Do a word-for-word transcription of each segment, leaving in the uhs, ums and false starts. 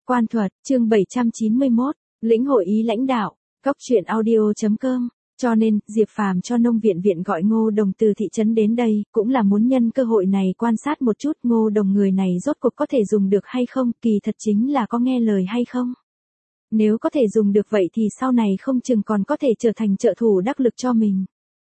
Quan thuật, chương bảy trăm chín mươi mốt, lĩnh hội ý lãnh đạo, cóc truyện audio chấm com. Cho nên, Diệp Phàm cho nông viện viện gọi Ngô Đồng từ thị trấn đến đây, cũng là muốn nhân cơ hội này quan sát một chút Ngô Đồng người này rốt cuộc có thể dùng được hay không, kỳ thật chính là có nghe lời hay không. Nếu có thể dùng được vậy thì sau này không chừng còn có thể trở thành trợ thủ đắc lực cho mình.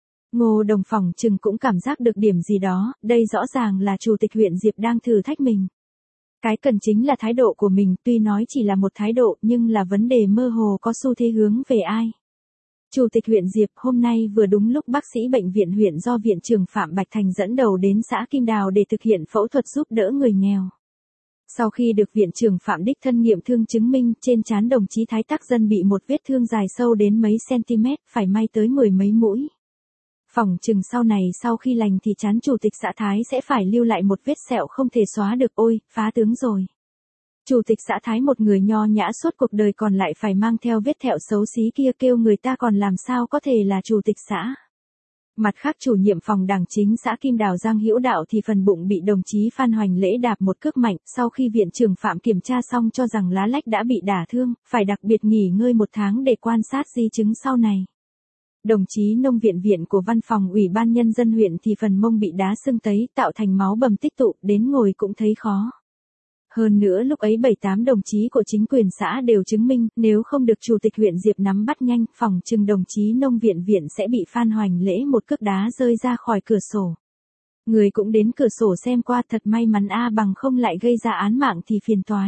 Ngô Đồng phỏng chừng cũng cảm giác được điểm gì đó, đây rõ ràng là chủ tịch huyện Diệp đang thử thách mình. Cái cần chính là thái độ của mình, tuy nói chỉ là một thái độ nhưng là vấn đề mơ hồ có xu thế hướng về ai. Chủ tịch huyện Diệp hôm nay vừa đúng lúc bác sĩ bệnh viện huyện do viện trưởng Phạm Bạch Thành dẫn đầu đến xã Kim Đào để thực hiện phẫu thuật giúp đỡ người nghèo. Sau khi được viện trưởng Phạm đích thân nghiệm thương chứng minh, trên trán đồng chí Thái Tắc Dân bị một vết thương dài sâu đến mấy cm, phải may tới mười mấy mũi. Phỏng chừng sau này sau khi lành thì trán chủ tịch xã Thái sẽ phải lưu lại một vết sẹo không thể xóa được, ôi, phá tướng rồi. Chủ tịch xã Thái một người nho nhã suốt cuộc đời còn lại phải mang theo vết thẹo xấu xí kia, kêu người ta còn làm sao có thể là chủ tịch xã. Mặt khác chủ nhiệm phòng đảng chính xã Kim Đào Giang Hữu Đạo thì phần bụng bị đồng chí Phan Hoành Lễ đạp một cước mạnh, sau khi viện trưởng Phạm kiểm tra xong cho rằng lá lách đã bị đả thương, phải đặc biệt nghỉ ngơi một tháng để quan sát di chứng sau này. Đồng chí nông viện viện của văn phòng ủy ban nhân dân huyện thì phần mông bị đá sưng tấy, tạo thành máu bầm tích tụ, đến ngồi cũng thấy khó. Hơn nữa lúc ấy bảy tám đồng chí của chính quyền xã đều chứng minh, nếu không được chủ tịch huyện Diệp nắm bắt nhanh, phòng trừng đồng chí nông viện viện sẽ bị Phan Hoành Lễ một cước đá rơi ra khỏi cửa sổ. Người cũng đến cửa sổ xem qua, thật may mắn a, bằng không lại gây ra án mạng thì phiền toái.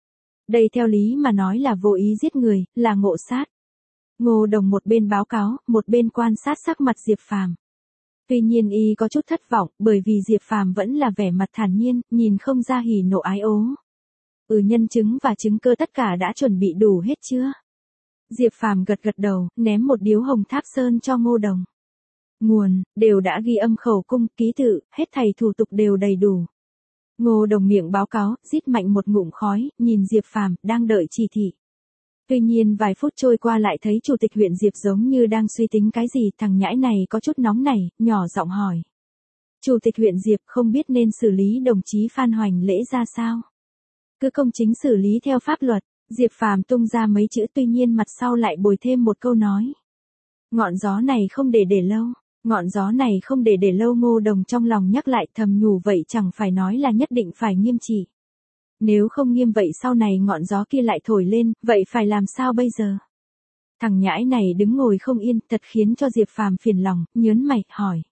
Đây theo lý mà nói là vô ý giết người, là ngộ sát. Ngô Đồng một bên báo cáo, một bên quan sát sắc mặt Diệp Phàm. Tuy nhiên y có chút thất vọng, bởi vì Diệp Phàm vẫn là vẻ mặt thản nhiên, nhìn không ra hỉ nộ ái ố. Ừ, nhân chứng và chứng cơ tất cả đã chuẩn bị đủ hết chưa? Diệp Phàm gật gật đầu, ném một điếu hồng tháp sơn cho Ngô Đồng. Nguồn, đều đã ghi âm khẩu cung, ký tự, hết thảy thủ tục đều đầy đủ. Ngô Đồng miệng báo cáo, rít mạnh một ngụm khói, nhìn Diệp Phàm, đang đợi chỉ thị. Tuy nhiên vài phút trôi qua lại thấy chủ tịch huyện Diệp giống như đang suy tính cái gì, thằng nhãi này có chút nóng nảy, nhỏ giọng hỏi. Chủ tịch huyện Diệp không biết nên xử lý đồng chí Phan Hoành Lễ ra sao? Cứ công chính xử lý theo pháp luật. Diệp Phàm tung ra mấy chữ, tuy nhiên mặt sau lại bồi thêm một câu nói. Ngọn gió này không để để lâu, ngọn gió này không để để lâu. Ngô Đồng trong lòng nhắc lại, thầm nhủ vậy chẳng phải nói là nhất định phải nghiêm trị. Nếu không nghiêm vậy sau này ngọn gió kia lại thổi lên, vậy phải làm sao bây giờ? Thằng nhãi này đứng ngồi không yên, thật khiến cho Diệp Phàm phiền lòng, nhớn mày, hỏi.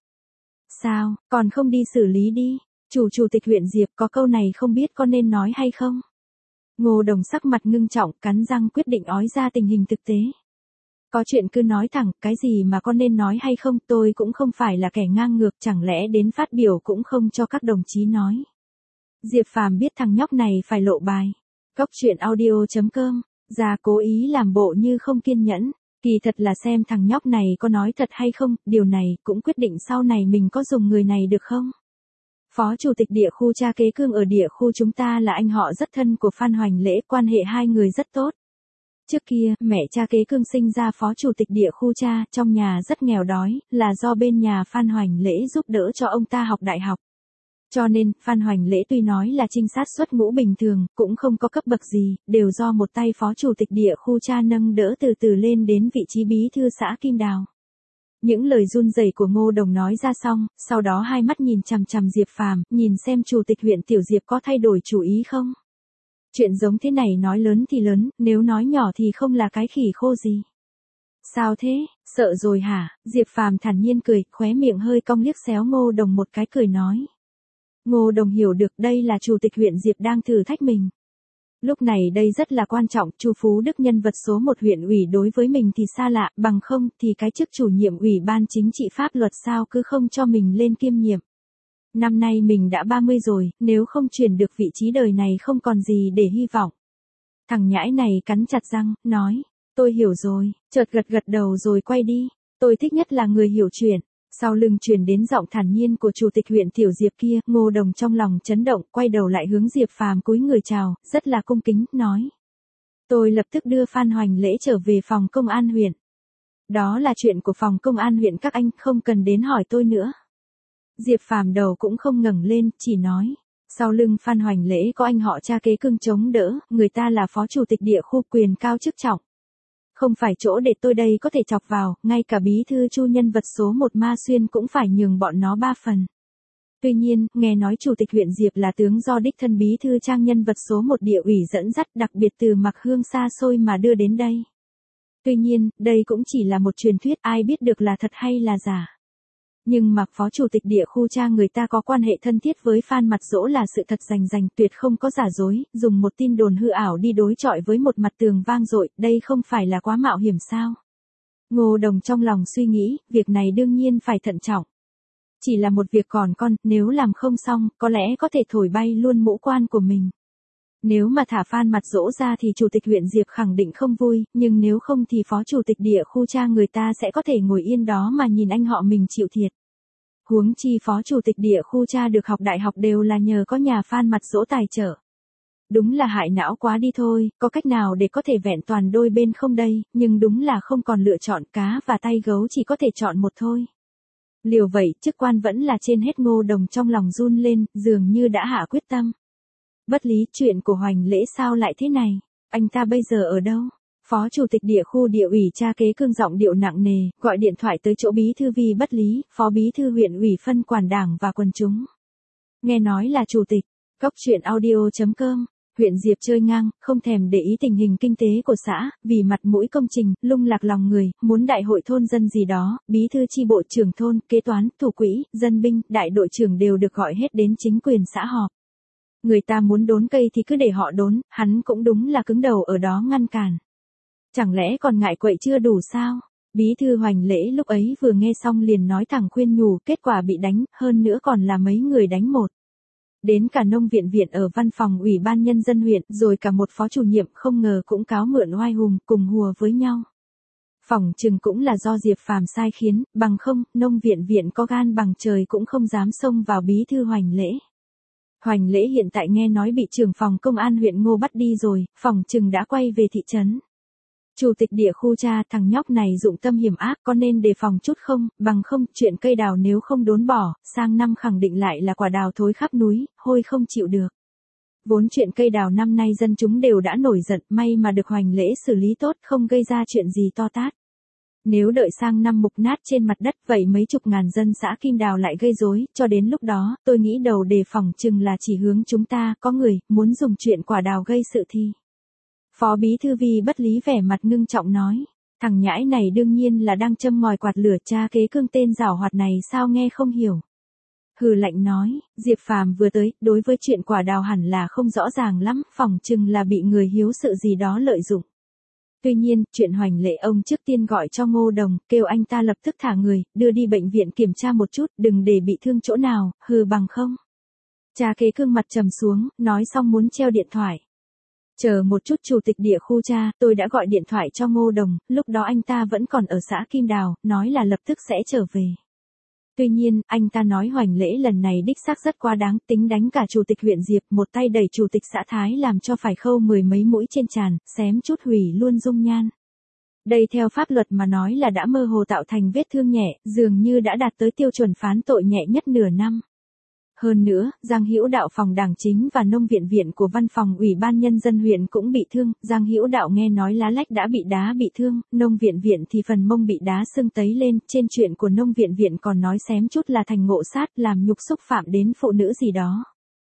Sao, còn không đi xử lý đi? Chủ chủ tịch huyện Diệp có câu này không biết có nên nói hay không? Ngô Đồng sắc mặt ngưng trọng, cắn răng quyết định ói ra tình hình thực tế. Có chuyện cứ nói thẳng, cái gì mà có nên nói hay không, tôi cũng không phải là kẻ ngang ngược, chẳng lẽ đến phát biểu cũng không cho các đồng chí nói. Diệp Phàm biết thằng nhóc này phải lộ bài. Cóc truyện audio chấm com, ra cố ý làm bộ như không kiên nhẫn, kỳ thật là xem thằng nhóc này có nói thật hay không, điều này cũng quyết định sau này mình có dùng người này được không. Phó chủ tịch địa khu Cha Kế Cương ở địa khu chúng ta là anh họ rất thân của Phan Hoành Lễ, quan hệ hai người rất tốt. Trước kia, mẹ Cha Kế Cương sinh ra phó chủ tịch địa khu Cha, trong nhà rất nghèo đói, là do bên nhà Phan Hoành Lễ giúp đỡ cho ông ta học đại học. Cho nên, Phan Hoành Lễ tuy nói là trinh sát xuất ngũ bình thường, cũng không có cấp bậc gì, đều do một tay phó chủ tịch địa khu Cha nâng đỡ từ từ lên đến vị trí bí thư xã Kim Đào. Những lời run rẩy của Ngô Đồng nói ra xong, sau đó hai mắt nhìn chằm chằm Diệp Phàm, nhìn xem chủ tịch huyện Tiểu Diệp có thay đổi chủ ý không. Chuyện giống thế này nói lớn thì lớn, nếu nói nhỏ thì không là cái khỉ khô gì. Sao thế, sợ rồi hả? Diệp Phàm thản nhiên cười, khóe miệng hơi cong liếc xéo Ngô Đồng một cái, cười nói. Ngô Đồng hiểu được đây là chủ tịch huyện Diệp đang thử thách mình. Lúc này đây rất là quan trọng, Chu Phú Đức nhân vật số một huyện ủy đối với mình thì xa lạ, bằng không thì cái chức chủ nhiệm ủy ban chính trị pháp luật sao cứ không cho mình lên kiêm nhiệm. Năm nay mình đã ba mươi rồi, nếu không chuyển được vị trí đời này không còn gì để hy vọng. Thằng nhãi này cắn chặt răng, nói, tôi hiểu rồi, chợt gật gật đầu rồi quay đi, tôi thích nhất là người hiểu chuyện. Sau lưng truyền đến giọng thản nhiên của chủ tịch huyện Tiểu Diệp kia, Ngô Đồng trong lòng chấn động, quay đầu lại hướng Diệp Phàm cúi người chào, rất là cung kính, nói. Tôi lập tức đưa Phan Hoành Lễ trở về phòng công an huyện. Đó là chuyện của phòng công an huyện các anh, không cần đến hỏi tôi nữa. Diệp Phàm đầu cũng không ngẩng lên, chỉ nói. Sau lưng Phan Hoành Lễ có anh họ cha kế cưng chống đỡ, người ta là phó chủ tịch địa khu quyền cao chức trọng. Không phải chỗ để tôi đây có thể chọc vào, ngay cả bí thư Chu nhân vật số một Ma Xuyên cũng phải nhường bọn nó ba phần. Tuy nhiên, nghe nói chủ tịch huyện Diệp là tướng do đích thân bí thư Trang nhân vật số một địa ủy dẫn dắt đặc biệt từ Mạc Hương xa xôi mà đưa đến đây. Tuy nhiên, đây cũng chỉ là một truyền thuyết, ai biết được là thật hay là giả. Nhưng mà phó chủ tịch địa khu Trang người ta có quan hệ thân thiết với Phan Mặt Dỗ là sự thật rành rành, tuyệt không có giả dối, dùng một tin đồn hư ảo đi đối chọi với một mặt tường vang dội, đây không phải là quá mạo hiểm sao? Ngô Đồng trong lòng suy nghĩ, việc này đương nhiên phải thận trọng. Chỉ là một việc còn con, nếu làm không xong, có lẽ có thể thổi bay luôn mũ quan của mình. Nếu mà thả Phan Mặt Dỗ ra thì chủ tịch huyện Diệp khẳng định không vui, nhưng nếu không thì phó chủ tịch địa khu Trang người ta sẽ có thể ngồi yên đó mà nhìn anh họ mình chịu thiệt. Huống chi phó chủ tịch địa khu Cha được học đại học đều là nhờ có nhà Phan Mặt Dỗ tài trợ. Đúng là hại não quá đi thôi, có cách nào để có thể vẹn toàn đôi bên không đây, nhưng đúng là không còn lựa chọn, cá và tay gấu chỉ có thể chọn một thôi. Liều vậy, chức quan vẫn là trên hết. Ngô Đồng trong lòng run lên, dường như đã hạ quyết tâm. Bất lý, chuyện của Hoành Lễ sao lại thế này? Anh ta bây giờ ở đâu? Phó chủ tịch địa khu địa ủy cha kế cương giọng điệu nặng nề, gọi điện thoại tới chỗ bí thư Vi Bất Lý, phó bí thư huyện ủy phân quản đảng và quần chúng. Nghe nói là chủ tịch, cóc truyện audio chấm com, huyện Diệp chơi ngang, không thèm để ý tình hình kinh tế của xã, vì mặt mũi công trình, lung lạc lòng người, muốn đại hội thôn dân gì đó, bí thư chi bộ trưởng thôn, kế toán, thủ quỹ, dân binh, đại đội trưởng đều được gọi hết đến chính quyền xã họp. Người ta muốn đốn cây thì cứ để họ đốn, hắn cũng đúng là cứng đầu ở đó ngăn cản. Chẳng lẽ còn ngại quậy chưa đủ sao? Bí thư Hoành Lễ lúc ấy vừa nghe xong liền nói thẳng khuyên nhủ, kết quả bị đánh, hơn nữa còn là mấy người đánh một. Đến cả nông viện viện ở văn phòng ủy ban nhân dân huyện, rồi cả một phó chủ nhiệm không ngờ cũng cáo mượn oai hùng, cùng hùa với nhau. Phỏng chừng cũng là do Diệp Phàm sai khiến, bằng không, nông viện viện có gan bằng trời cũng không dám xông vào bí thư Hoành Lễ. Hoành Lễ hiện tại nghe nói bị trưởng phòng công an huyện Ngô bắt đi rồi, phỏng chừng đã quay về thị trấn. Chủ tịch địa khu Cha, thằng nhóc này dụng tâm hiểm ác, có nên đề phòng chút không, bằng không, chuyện cây đào nếu không đốn bỏ, sang năm khẳng định lại là quả đào thối khắp núi, hôi không chịu được. Vốn chuyện cây đào năm nay dân chúng đều đã nổi giận, may mà được Hoành Lễ xử lý tốt, không gây ra chuyện gì to tát. Nếu đợi sang năm mục nát trên mặt đất, vậy mấy chục ngàn dân xã Kim Đào lại gây rối, cho đến lúc đó, tôi nghĩ đầu đề phòng chừng là chỉ hướng chúng ta, có người, muốn dùng chuyện quả đào gây sự thi. Phó bí thư Vi Bất Lý vẻ mặt ngưng trọng nói, thằng nhãi này đương nhiên là đang châm ngòi quạt lửa, cha kế cương tên giảo hoạt này sao nghe không hiểu. Hừ lạnh nói, Diệp Phàm vừa tới, đối với chuyện quả đào hẳn là không rõ ràng lắm, phỏng chừng là bị người hiếu sự gì đó lợi dụng. Tuy nhiên, chuyện Hoành Lễ ông trước tiên gọi cho Ngô Đồng, kêu anh ta lập tức thả người, đưa đi bệnh viện kiểm tra một chút, đừng để bị thương chỗ nào, hừ bằng không. Cha kế cương mặt trầm xuống, nói xong muốn treo điện thoại. Chờ một chút chủ tịch địa khu Cha, tôi đã gọi điện thoại cho Ngô Đồng, lúc đó anh ta vẫn còn ở xã Kim Đào, nói là lập tức sẽ trở về. Tuy nhiên, anh ta nói Hoành Lễ lần này đích xác rất quá đáng, tính đánh cả chủ tịch huyện Diệp, một tay đẩy chủ tịch xã Thái làm cho phải khâu mười mấy mũi trên trán, xém chút hủy luôn dung nhan. Đây theo pháp luật mà nói là đã mơ hồ tạo thành vết thương nhẹ, dường như đã đạt tới tiêu chuẩn phán tội nhẹ nhất nửa năm. Hơn nữa, Giang Hữu Đạo phòng đảng chính và nông viện viện của văn phòng ủy ban nhân dân huyện cũng bị thương, Giang Hữu Đạo nghe nói lá lách đã bị đá bị thương, nông viện viện thì phần mông bị đá sưng tấy lên, trên chuyện của nông viện viện còn nói xém chút là thành ngộ sát, làm nhục xúc phạm đến phụ nữ gì đó.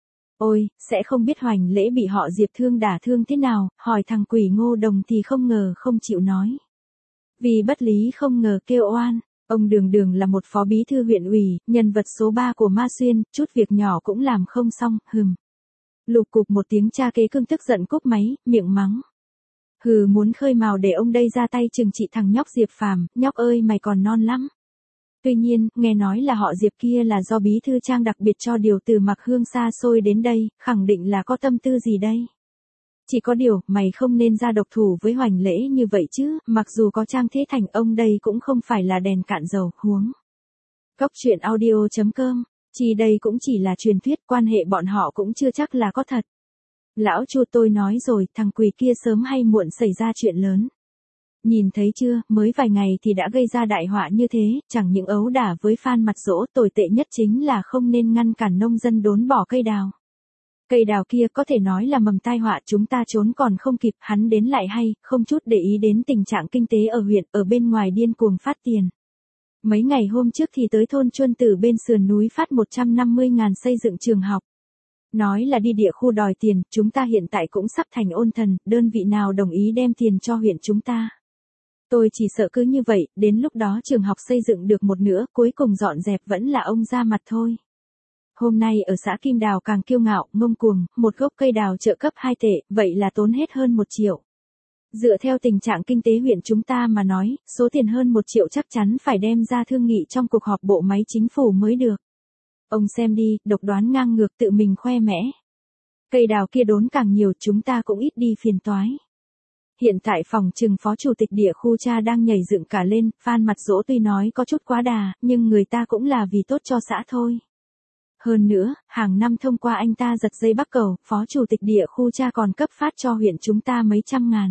Ôi, sẽ không biết Hoành Lễ bị họ Diệp thương đả thương thế nào, hỏi thằng quỷ Ngô Đồng thì không ngờ không chịu nói. Vì Bất Lý không ngờ kêu oan. Ông Đường Đường là một phó bí thư huyện ủy, nhân vật số ba của Ma Xuyên, chút việc nhỏ cũng làm không xong, hừm. Lục cục một tiếng, cha kế cương tức giận cúp máy, miệng mắng. Hừ, muốn khơi mào để ông đây ra tay trừng trị thằng nhóc Diệp Phàm, nhóc ơi mày còn non lắm. Tuy nhiên, nghe nói là họ Diệp kia là do bí thư Trang đặc biệt cho điều từ Mạc Hương xa xôi đến đây, khẳng định là có tâm tư gì đây. Chỉ có điều, mày không nên ra độc thủ với Hoành Lễ như vậy chứ, mặc dù có Trang Thế Thành ông đây cũng không phải là đèn cạn dầu, huống. Cóc truyện audio chấm com, chỉ đây cũng chỉ là truyền thuyết, quan hệ bọn họ cũng chưa chắc là có thật. Lão Chu tôi nói rồi, thằng quỷ kia sớm hay muộn xảy ra chuyện lớn. Nhìn thấy chưa, mới vài ngày thì đã gây ra đại họa như thế, chẳng những ấu đả với Phan Mặt Dỗ, tồi tệ nhất chính là không nên ngăn cản nông dân đốn bỏ cây đào. Cây đào kia có thể nói là mầm tai họa, chúng ta trốn còn không kịp, hắn đến lại hay, không chút để ý đến tình trạng kinh tế ở huyện, ở bên ngoài điên cuồng phát tiền. Mấy ngày hôm trước thì tới thôn Chuân Tử bên sườn núi phát một trăm năm mươi ngàn xây dựng trường học. Nói là đi địa khu đòi tiền, chúng ta hiện tại cũng sắp thành ôn thần, đơn vị nào đồng ý đem tiền cho huyện chúng ta. Tôi chỉ sợ cứ như vậy, đến lúc đó trường học xây dựng được một nửa, cuối cùng dọn dẹp vẫn là ông ra mặt thôi. Hôm nay ở xã Kim Đào càng kiêu ngạo, ngông cuồng, một gốc cây đào trợ cấp hai tệ, vậy là tốn hết hơn một triệu. Dựa theo tình trạng kinh tế huyện chúng ta mà nói, số tiền hơn một triệu chắc chắn phải đem ra thương nghị trong cuộc họp bộ máy chính phủ mới được. Ông xem đi, độc đoán ngang ngược tự mình khoe mẽ. Cây đào kia đốn càng nhiều, chúng ta cũng ít đi phiền toái. Hiện tại phòng trừng phó chủ tịch địa khu cha đang nhảy dựng cả lên, Phan Mặt Dỗ tuy nói có chút quá đà, nhưng người ta cũng là vì tốt cho xã thôi. Hơn nữa, hàng năm thông qua anh ta giật dây bắc cầu, phó chủ tịch địa khu cha còn cấp phát cho huyện chúng ta mấy trăm ngàn.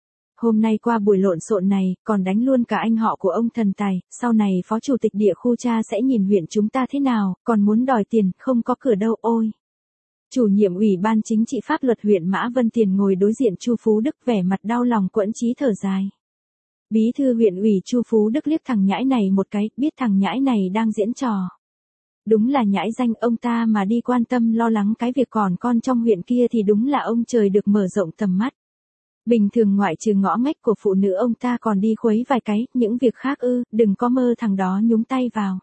Hôm nay qua buổi lộn xộn này, còn đánh luôn cả anh họ của ông thần tài, sau này phó chủ tịch địa khu cha sẽ nhìn huyện chúng ta thế nào, còn muốn đòi tiền, không có cửa đâu ôi. Chủ nhiệm ủy ban chính trị pháp luật huyện Mã Vân Tiền ngồi đối diện Chu Phú Đức vẻ mặt đau lòng quẫn chí thở dài. Bí thư huyện ủy Chu Phú Đức liếc thằng nhãi này một cái, biết thằng nhãi này đang diễn trò. Đúng là nhãi danh, ông ta mà đi quan tâm lo lắng cái việc còn con trong huyện kia thì đúng là ông trời được mở rộng tầm mắt. Bình thường ngoại trừ ngõ ngách của phụ nữ ông ta còn đi khuấy vài cái, những việc khác ư, đừng có mơ thằng đó nhúng tay vào.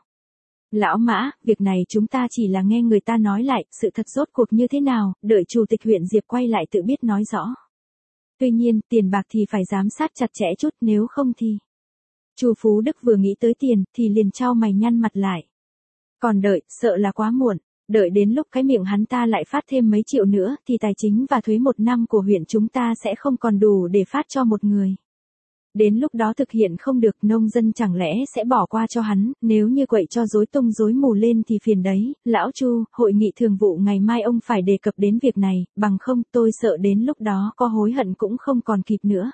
Lão Mã, việc này chúng ta chỉ là nghe người ta nói lại, sự thật rốt cuộc như thế nào, đợi chủ tịch huyện Diệp quay lại tự biết nói rõ. Tuy nhiên, tiền bạc thì phải giám sát chặt chẽ chút, nếu không thì... Chu Phú Đức vừa nghĩ tới tiền, thì liền chau mày nhăn mặt lại. Còn đợi, sợ là quá muộn. Đợi đến lúc cái miệng hắn ta lại phát thêm mấy triệu nữa, thì tài chính và thuế một năm của huyện chúng ta sẽ không còn đủ để phát cho một người. Đến lúc đó thực hiện không được, nông dân chẳng lẽ sẽ bỏ qua cho hắn, nếu như quậy cho rối tung rối mù lên thì phiền đấy. Lão Chu, hội nghị thường vụ ngày mai ông phải đề cập đến việc này, bằng không tôi sợ đến lúc đó có hối hận cũng không còn kịp nữa.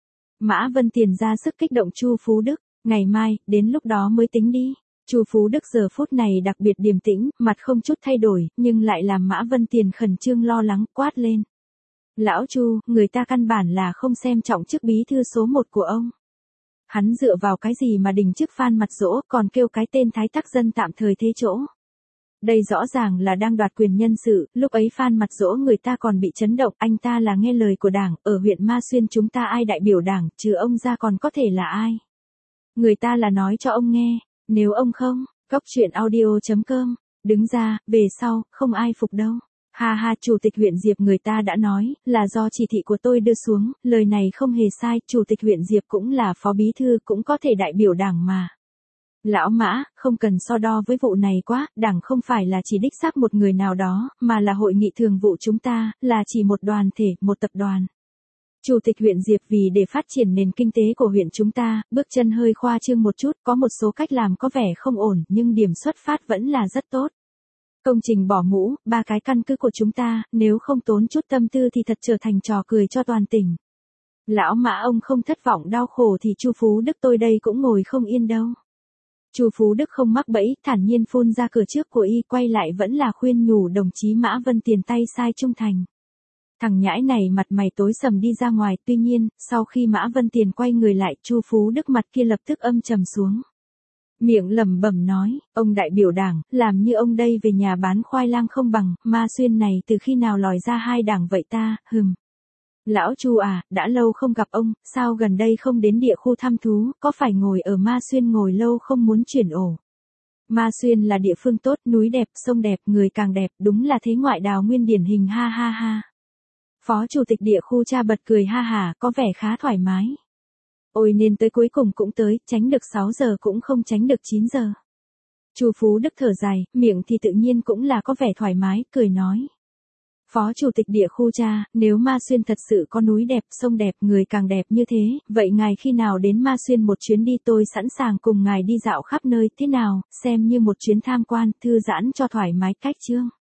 Mã Vân Tiền ra sức kích động Chu Phú Đức, ngày mai, đến lúc đó mới tính đi. Chu Phú Đức giờ phút này đặc biệt điềm tĩnh, mặt không chút thay đổi, nhưng lại làm Mã Vân Tiền khẩn trương lo lắng, quát lên. Lão Chu, người ta căn bản là không xem trọng chức bí thư số một của ông. Hắn dựa vào cái gì mà đình chức Phan Mặt Dỗ, còn kêu cái tên thái tắc dân tạm thời thế chỗ. Đây rõ ràng là đang đoạt quyền nhân sự, lúc ấy Phan Mặt Dỗ người ta còn bị chấn động, anh ta là nghe lời của đảng, ở huyện Ma Xuyên chúng ta ai đại biểu đảng, trừ ông ra còn có thể là ai. Người ta là nói cho ông nghe. Nếu ông không, cóc truyện audio chấm com, đứng ra, về sau, không ai phục đâu. Ha ha, chủ tịch huyện Diệp người ta đã nói, là do chỉ thị của tôi đưa xuống, lời này không hề sai, chủ tịch huyện Diệp cũng là phó bí thư, cũng có thể đại biểu đảng mà. Lão Mã, không cần so đo với vụ này quá, đảng không phải là chỉ đích xác một người nào đó, mà là hội nghị thường vụ chúng ta, là chỉ một đoàn thể, một tập đoàn. Chủ tịch huyện Diệp vì để phát triển nền kinh tế của huyện chúng ta, bước chân hơi khoa trương một chút, có một số cách làm có vẻ không ổn, nhưng điểm xuất phát vẫn là rất tốt. Công trình bỏ mũ, ba cái căn cứ của chúng ta, nếu không tốn chút tâm tư thì thật trở thành trò cười cho toàn tỉnh. Lão Mã ông không thất vọng đau khổ thì Chu Phú Đức tôi đây cũng ngồi không yên đâu. Chu Phú Đức không mắc bẫy, thản nhiên phun ra cửa trước của y, quay lại vẫn là khuyên nhủ đồng chí Mã Vân Tiền tay sai trung thành. Thằng nhãi này mặt mày tối sầm đi ra ngoài, tuy nhiên, sau khi Mã Vân Tiền quay người lại, Chu Phú Đức mặt kia lập tức âm trầm xuống. Miệng lẩm bẩm nói, ông đại biểu đảng, làm như ông đây về nhà bán khoai lang không bằng, Ma Xuyên này từ khi nào lòi ra hai đảng vậy ta, hừm. Lão Chu à, đã lâu không gặp ông, sao gần đây không đến địa khu thăm thú, có phải ngồi ở Ma Xuyên ngồi lâu không muốn chuyển ổ. Ma Xuyên là địa phương tốt, núi đẹp, sông đẹp, người càng đẹp, đúng là thế ngoại đào nguyên điển hình ha ha ha. Phó chủ tịch địa khu cha bật cười ha hả, có vẻ khá thoải mái. Ôi nên tới cuối cùng cũng tới, tránh được sáu giờ cũng không tránh được chín giờ. Chu Phú Đức thở dài, miệng thì tự nhiên cũng là có vẻ thoải mái, cười nói. Phó chủ tịch địa khu cha, nếu Ma Xuyên thật sự có núi đẹp, sông đẹp, người càng đẹp như thế, vậy ngài khi nào đến Ma Xuyên một chuyến đi tôi sẵn sàng cùng ngài đi dạo khắp nơi, thế nào, xem như một chuyến tham quan, thư giãn cho thoải mái cách chương.